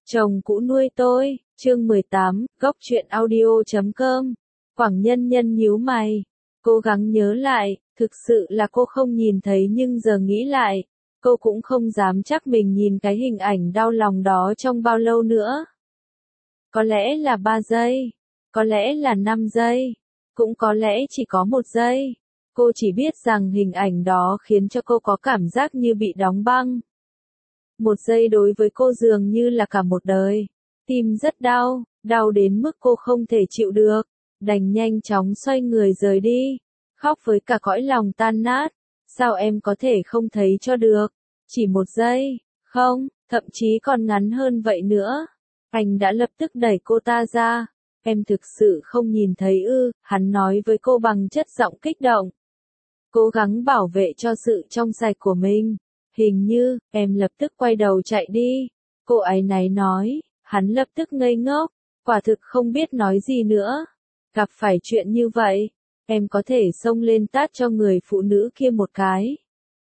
Chồng cũ nuôi tôi, chương 18, góc truyện audio.com. Quảng Nhân Nhân nhíu mày, cố gắng nhớ lại, thực sự là cô không nhìn thấy nhưng giờ nghĩ lại, cô cũng không dám chắc mình nhìn cái hình ảnh đau lòng đó trong bao lâu nữa. Có lẽ là 3 giây, có lẽ là 5 giây, cũng có lẽ chỉ có 1 giây. Cô chỉ biết rằng hình ảnh đó khiến cho cô có cảm giác như bị đóng băng. 1 giây đối với cô dường như là cả một đời. Tim rất đau, đau đến mức cô không thể chịu được, đành nhanh chóng xoay người rời đi, khóc với cả cõi lòng tan nát. Sao em có thể không thấy cho được? Chỉ 1 giây, không, thậm chí còn ngắn hơn vậy nữa. Anh đã lập tức đẩy cô ta ra. Em thực sự không nhìn thấy ư? Hắn nói với cô bằng chất giọng kích động, cố gắng bảo vệ cho sự trong sạch của mình. Hình như, em lập tức quay đầu chạy đi. Cô áy náy nói, hắn lập tức ngây ngốc, quả thực không biết nói gì nữa. Gặp phải chuyện như vậy, em có thể xông lên tát cho người phụ nữ kia một cái.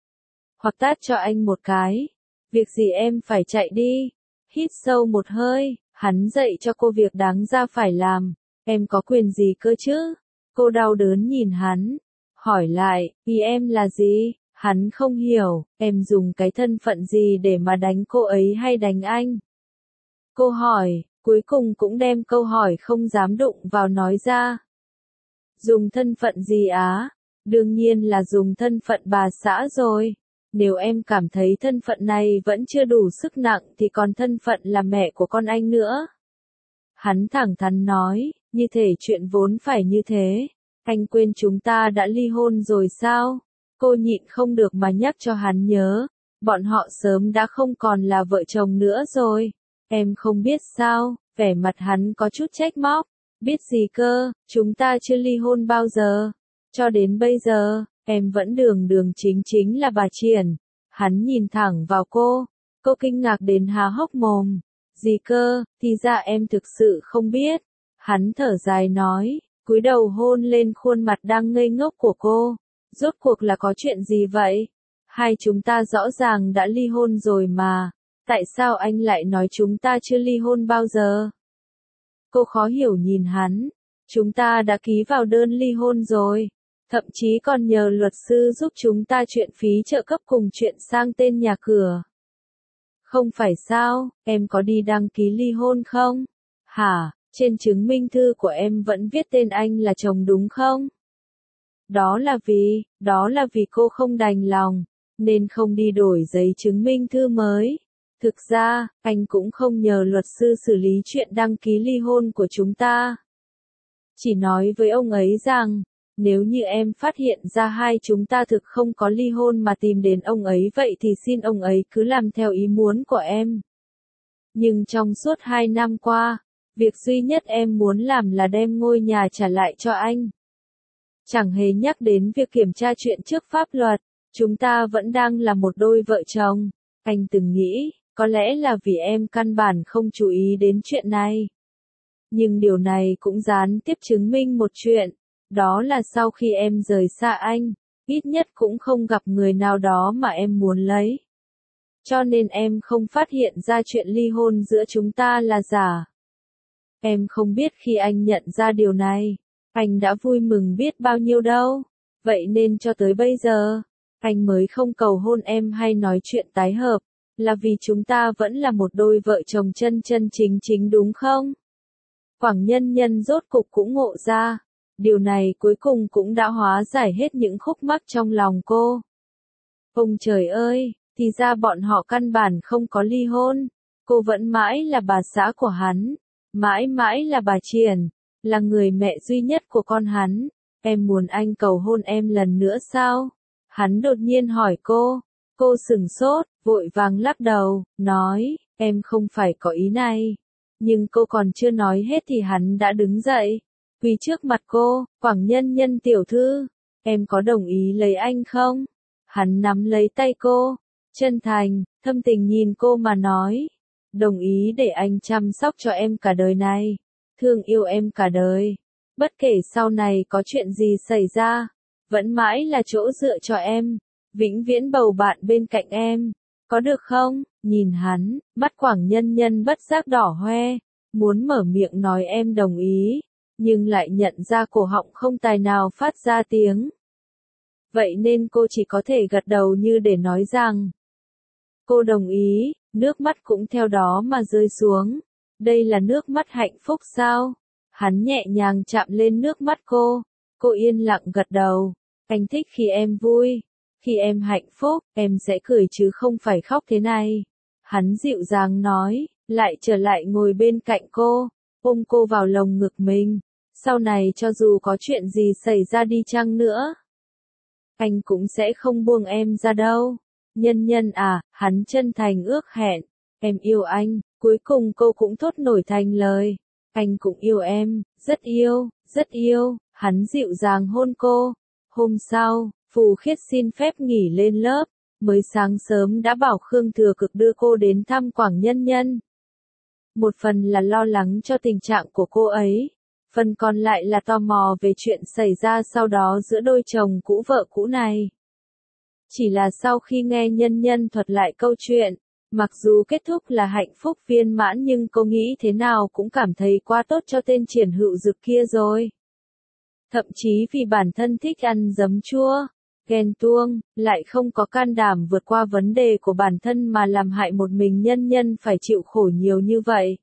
Hoặc tát cho anh một cái. Việc gì em phải chạy đi. Hít sâu một hơi, hắn dạy cho cô việc đáng ra phải làm. Em có quyền gì cơ chứ? Cô đau đớn nhìn hắn, hỏi lại, ý em là gì? Hắn không hiểu, em dùng cái thân phận gì để mà đánh cô ấy hay đánh anh? Cô hỏi, cuối cùng cũng đem câu hỏi không dám đụng vào nói ra. Dùng thân phận gì á? Đương nhiên là dùng thân phận bà xã rồi. Nếu em cảm thấy thân phận này vẫn chưa đủ sức nặng thì còn thân phận là mẹ của con anh nữa. Hắn thẳng thắn nói, như thể chuyện vốn phải như thế. Anh quên chúng ta đã ly hôn rồi sao? Cô nhịn không được mà nhắc cho hắn nhớ, bọn họ sớm đã không còn là vợ chồng nữa rồi. Em không biết sao? Vẻ mặt hắn có chút trách móc. Biết gì cơ, chúng ta chưa ly hôn bao giờ. Cho đến bây giờ, em vẫn đường đường chính chính là bà Triển. Hắn nhìn thẳng vào cô kinh ngạc đến há hốc mồm. Gì cơ, thì ra em thực sự không biết. Hắn thở dài nói, cúi đầu hôn lên khuôn mặt đang ngây ngốc của cô. Rốt cuộc là có chuyện gì vậy? Hai chúng ta rõ ràng đã ly hôn rồi mà. Tại sao anh lại nói chúng ta chưa ly hôn bao giờ? Cô khó hiểu nhìn hắn. Chúng ta đã ký vào đơn ly hôn rồi. Thậm chí còn nhờ luật sư giúp chúng ta chuyện phí trợ cấp cùng chuyện sang tên nhà cửa. Không phải sao, em có đi đăng ký ly hôn không? Hả, trên chứng minh thư của em vẫn viết tên anh là chồng đúng không? Đó là vì cô không đành lòng, nên không đi đổi giấy chứng minh thư mới. Thực ra, anh cũng không nhờ luật sư xử lý chuyện đăng ký ly hôn của chúng ta. Chỉ nói với ông ấy rằng, nếu như em phát hiện ra hai chúng ta thực không có ly hôn mà tìm đến ông ấy vậy thì xin ông ấy cứ làm theo ý muốn của em. Nhưng trong suốt 2 năm qua, việc duy nhất em muốn làm là đem ngôi nhà trả lại cho anh. Chẳng hề nhắc đến việc kiểm tra chuyện trước pháp luật, chúng ta vẫn đang là một đôi vợ chồng. Anh từng nghĩ, có lẽ là vì em căn bản không chú ý đến chuyện này. Nhưng điều này cũng gián tiếp chứng minh một chuyện, đó là sau khi em rời xa anh, ít nhất cũng không gặp người nào đó mà em muốn lấy. Cho nên em không phát hiện ra chuyện ly hôn giữa chúng ta là giả. Em không biết khi anh nhận ra điều này, anh đã vui mừng biết bao nhiêu đâu. Vậy nên cho tới bây giờ, anh mới không cầu hôn em hay nói chuyện tái hợp, là vì chúng ta vẫn là một đôi vợ chồng chân chân chính chính đúng không? Quảng Nhân Nhân rốt cục cũng ngộ ra, điều này cuối cùng cũng đã hóa giải hết những khúc mắc trong lòng cô. Ông trời ơi, thì ra bọn họ căn bản không có ly hôn, cô vẫn mãi là bà xã của hắn, mãi mãi là bà Triển, là người mẹ duy nhất của con hắn. Em muốn anh cầu hôn em lần nữa sao? Hắn đột nhiên hỏi cô sửng sốt, vội vàng lắc đầu, nói, em không phải có ý này. Nhưng cô còn chưa nói hết thì hắn đã đứng dậy, quỳ trước mặt cô, Quảng Nhân Nhân tiểu thư, em có đồng ý lấy anh không? Hắn nắm lấy tay cô, chân thành, thâm tình nhìn cô mà nói, đồng ý để anh chăm sóc cho em cả đời này, thương yêu em cả đời, bất kể sau này có chuyện gì xảy ra, vẫn mãi là chỗ dựa cho em, vĩnh viễn bầu bạn bên cạnh em. Có được không? Nhìn hắn, mắt Quảng Nhân Nhân bất giác đỏ hoe, muốn mở miệng nói em đồng ý, nhưng lại nhận ra cổ họng không tài nào phát ra tiếng. Vậy nên cô chỉ có thể gật đầu như để nói rằng cô đồng ý, nước mắt cũng theo đó mà rơi xuống. Đây là nước mắt hạnh phúc sao? Hắn nhẹ nhàng chạm lên nước mắt cô yên lặng gật đầu. Anh thích khi em vui, khi em hạnh phúc, em sẽ cười chứ không phải khóc thế này. Hắn dịu dàng nói, lại trở lại ngồi bên cạnh cô, ôm cô vào lồng ngực mình. Sau này cho dù có chuyện gì xảy ra đi chăng nữa, anh cũng sẽ không buông em ra đâu. Nhân Nhân à, hắn chân thành ước hẹn, em yêu anh, cuối cùng cô cũng thốt nổi thành lời. Anh cũng yêu em, rất yêu, hắn dịu dàng hôn cô. Hôm sau, Phù Khiết xin phép nghỉ lên lớp, mới sáng sớm đã bảo Khương Thừa Cực đưa cô đến thăm Quảng Nhân Nhân. Một phần là lo lắng cho tình trạng của cô ấy, phần còn lại là tò mò về chuyện xảy ra sau đó giữa đôi chồng cũ vợ cũ này. Chỉ là sau khi nghe Nhân Nhân thuật lại câu chuyện, mặc dù kết thúc là hạnh phúc viên mãn nhưng cô nghĩ thế nào cũng cảm thấy quá tốt cho tên Triển Hữu Dực kia rồi. Thậm chí vì bản thân thích ăn giấm chua, ghen tuông, lại không có can đảm vượt qua vấn đề của bản thân mà làm hại một mình Nhân Nhân phải chịu khổ nhiều như vậy.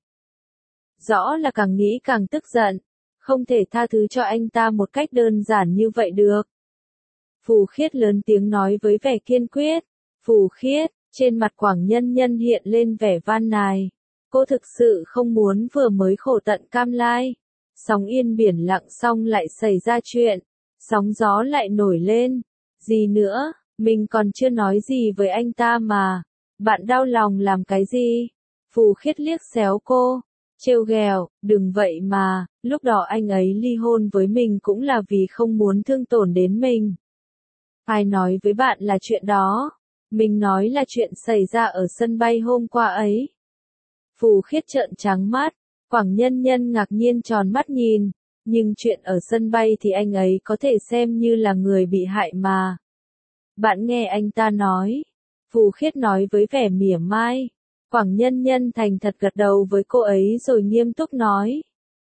Rõ là càng nghĩ càng tức giận, không thể tha thứ cho anh ta một cách đơn giản như vậy được. Phù Khiết lớn tiếng nói với vẻ kiên quyết. Phù Khiết, trên mặt Quảng Nhân Nhân hiện lên vẻ van nài. Cô thực sự không muốn vừa mới khổ tận cam lai. Sóng yên biển lặng xong lại xảy ra chuyện. Sóng gió lại nổi lên. Gì nữa, mình còn chưa nói gì với anh ta mà. Bạn đau lòng làm cái gì? Phù Khiết liếc xéo cô. Trêu ghẹo, đừng vậy mà, lúc đó anh ấy ly hôn với mình cũng là vì không muốn thương tổn đến mình. Ai nói với bạn là chuyện đó? Mình nói là chuyện xảy ra ở sân bay hôm qua ấy. Phù Khiết trợn trắng mắt, Quảng Nhân Nhân ngạc nhiên tròn mắt nhìn, nhưng chuyện ở sân bay thì anh ấy có thể xem như là người bị hại mà. Bạn nghe anh ta nói. Phù Khiết nói với vẻ mỉa mai. Quảng Nhân Nhân thành thật gật đầu với cô ấy rồi nghiêm túc nói.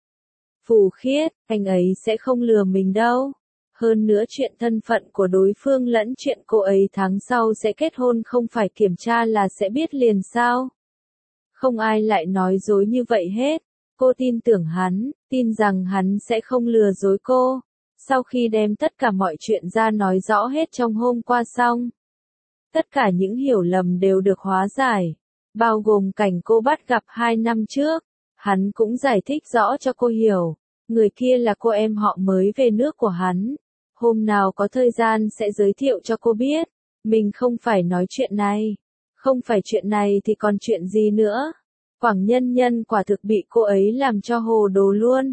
Phù Khiết, anh ấy sẽ không lừa mình đâu. Hơn nữa chuyện thân phận của đối phương lẫn chuyện cô ấy tháng sau sẽ kết hôn không phải kiểm tra là sẽ biết liền sao. Không ai lại nói dối như vậy hết. Cô tin tưởng hắn, tin rằng hắn sẽ không lừa dối cô. Sau khi đem tất cả mọi chuyện ra nói rõ hết trong hôm qua xong, tất cả những hiểu lầm đều được hóa giải, bao gồm cảnh cô bắt gặp 2 năm trước. Hắn cũng giải thích rõ cho cô hiểu, người kia là cô em họ mới về nước của hắn. Hôm nào có thời gian sẽ giới thiệu cho cô biết. Mình không phải nói chuyện này. Không phải chuyện này thì còn chuyện gì nữa? Quảng Nhân Nhân quả thực bị cô ấy làm cho hồ đồ luôn.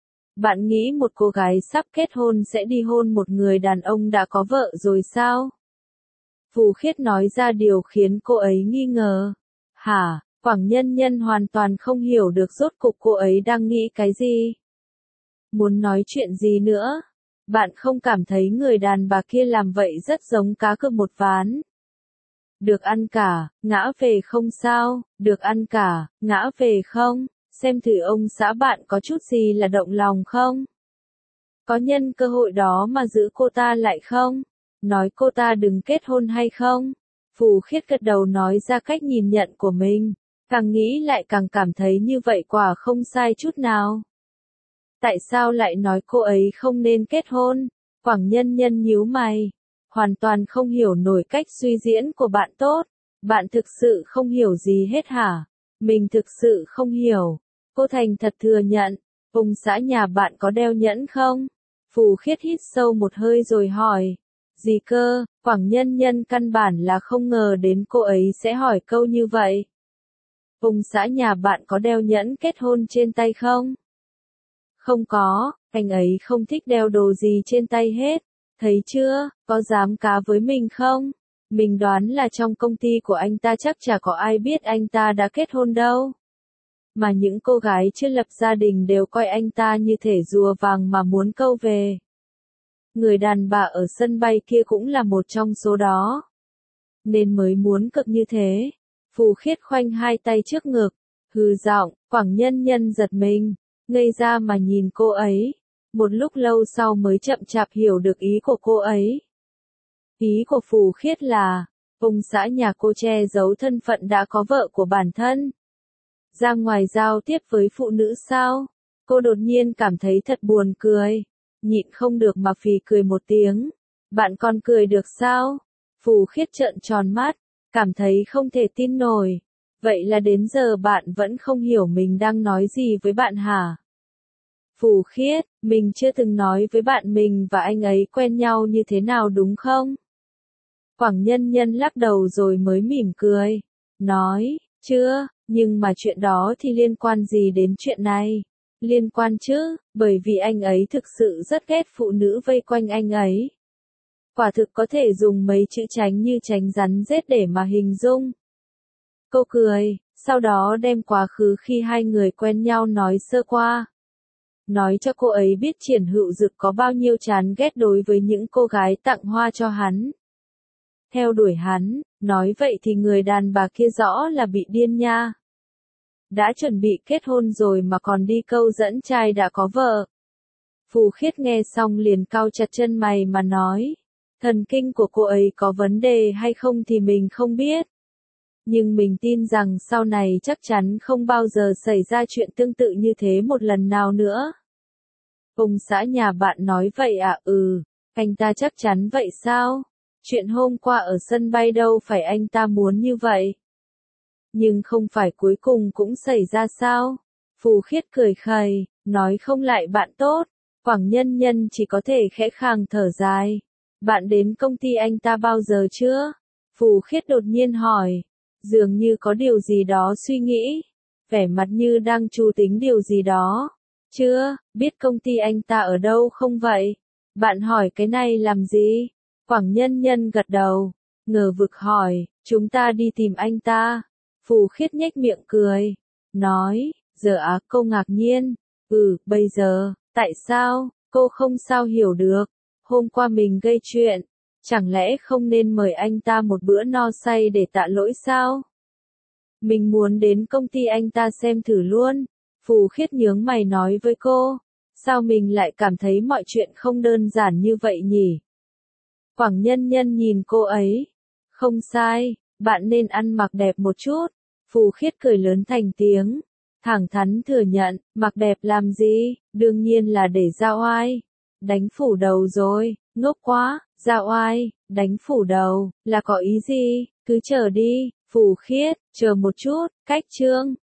Bạn nghĩ một cô gái sắp kết hôn sẽ đi hôn một người đàn ông đã có vợ rồi sao? Phù Khiết nói ra điều khiến cô ấy nghi ngờ. Hả? Quảng Nhân Nhân hoàn toàn không hiểu được rốt cục cô ấy đang nghĩ cái gì. Muốn nói chuyện gì nữa? Bạn không cảm thấy người đàn bà kia làm vậy rất giống cá cược một ván? Được ăn cả, ngã về không sao, được ăn cả, ngã về không, xem thử ông xã bạn có chút gì là động lòng không? Có nhân cơ hội đó mà giữ cô ta lại không? Nói cô ta đừng kết hôn hay không? Phù Khiết gật đầu nói ra cách nhìn nhận của mình, càng nghĩ lại càng cảm thấy như vậy quả không sai chút nào. Tại sao lại nói cô ấy không nên kết hôn? Quảng Nhân Nhân nhíu mày, hoàn toàn không hiểu nổi cách suy diễn của bạn tốt. Bạn thực sự không hiểu gì hết hả? Mình thực sự không hiểu. Cô thành thật thừa nhận, ông xã nhà bạn có đeo nhẫn không? Phù Khiết hít sâu một hơi rồi hỏi. Gì cơ? Quảng Nhân Nhân căn bản là không ngờ đến cô ấy sẽ hỏi câu như vậy. Ông xã nhà bạn có đeo nhẫn kết hôn trên tay không? Không có, anh ấy không thích đeo đồ gì trên tay hết. Thấy chưa, có dám cá với mình không? Mình đoán là trong công ty của anh ta chắc chả có ai biết anh ta đã kết hôn đâu. Mà những cô gái chưa lập gia đình đều coi anh ta như thể rùa vàng mà muốn câu về. Người đàn bà ở sân bay kia cũng là một trong số đó. nên mới muốn cực như thế. Phù Khiết khoanh hai tay trước ngực, hừ giọng, Quảng Nhân Nhân giật mình, ngây ra mà nhìn cô ấy. Một lúc lâu sau mới chậm chạp hiểu được ý của cô ấy. Ý của Phù Khiết là, ông xã nhà cô che giấu thân phận đã có vợ của bản thân. Ra ngoài giao tiếp với phụ nữ sao? Cô đột nhiên cảm thấy thật buồn cười. Nhịn không được mà phì cười một tiếng. Bạn còn cười được sao? Phù Khiết trợn tròn mắt, cảm thấy không thể tin nổi. Vậy là đến giờ bạn vẫn không hiểu mình đang nói gì với bạn hả? Phù Khiết, mình chưa từng nói với bạn mình và anh ấy quen nhau như thế nào đúng không? Quảng Nhân Nhân lắc đầu rồi mới mỉm cười. Nói, chưa, nhưng mà chuyện đó thì liên quan gì đến chuyện này? Liên quan chứ, bởi vì anh ấy thực sự rất ghét phụ nữ vây quanh anh ấy. Quả thực có thể dùng mấy chữ tránh như tránh rắn rết để mà hình dung. Cô cười, sau đó đem quá khứ khi hai người quen nhau nói sơ qua. Nói cho cô ấy biết Triển Hữu Dực có bao nhiêu chán ghét đối với những cô gái tặng hoa cho hắn. Theo đuổi hắn, nói vậy thì người đàn bà kia rõ là bị điên nha. Đã chuẩn bị kết hôn rồi mà còn đi câu dẫn trai đã có vợ. Phù Khiết nghe xong liền cau chặt chân mày mà nói. Thần kinh của cô ấy có vấn đề hay không thì mình không biết. Nhưng mình tin rằng sau này chắc chắn không bao giờ xảy ra chuyện tương tự như thế một lần nào nữa. Ông xã nhà bạn nói vậy à? Anh ta chắc chắn vậy sao? Chuyện hôm qua ở sân bay đâu phải anh ta muốn như vậy. Nhưng không phải cuối cùng cũng xảy ra sao? Phù Khiết cười khẩy, nói không lại bạn tốt. Quảng Nhân Nhân chỉ có thể khẽ khàng thở dài. Bạn đến công ty anh ta bao giờ chưa? Phù Khiết đột nhiên hỏi. Dường như có điều gì đó suy nghĩ. Vẻ mặt như đang chu tính điều gì đó. Chưa, biết công ty anh ta ở đâu không vậy? Bạn hỏi cái này làm gì? Quảng Nhân Nhân gật đầu. Ngờ vực hỏi, chúng ta đi tìm anh ta. Phù Khiết nhếch miệng cười. Nói, giờ á cô ngạc nhiên. Bây giờ, tại sao? Cô không sao hiểu được. Hôm qua mình gây chuyện. Chẳng lẽ không nên mời anh ta một bữa no say để tạ lỗi sao? Mình muốn đến công ty anh ta xem thử luôn. Phù Khiết nhướng mày nói với cô. Sao mình lại cảm thấy mọi chuyện không đơn giản như vậy nhỉ? Quảng Nhân Nhân nhìn cô ấy. Không sai, bạn nên ăn mặc đẹp một chút. Phù Khiết cười lớn thành tiếng. Thẳng thắn thừa nhận, mặc đẹp làm gì, đương nhiên là để ra oai. Đánh phủ đầu rồi, ngốc quá, ra oai, đánh phủ đầu, là có ý gì, cứ chờ đi, Phù Khiết, chờ một chút, cách chương.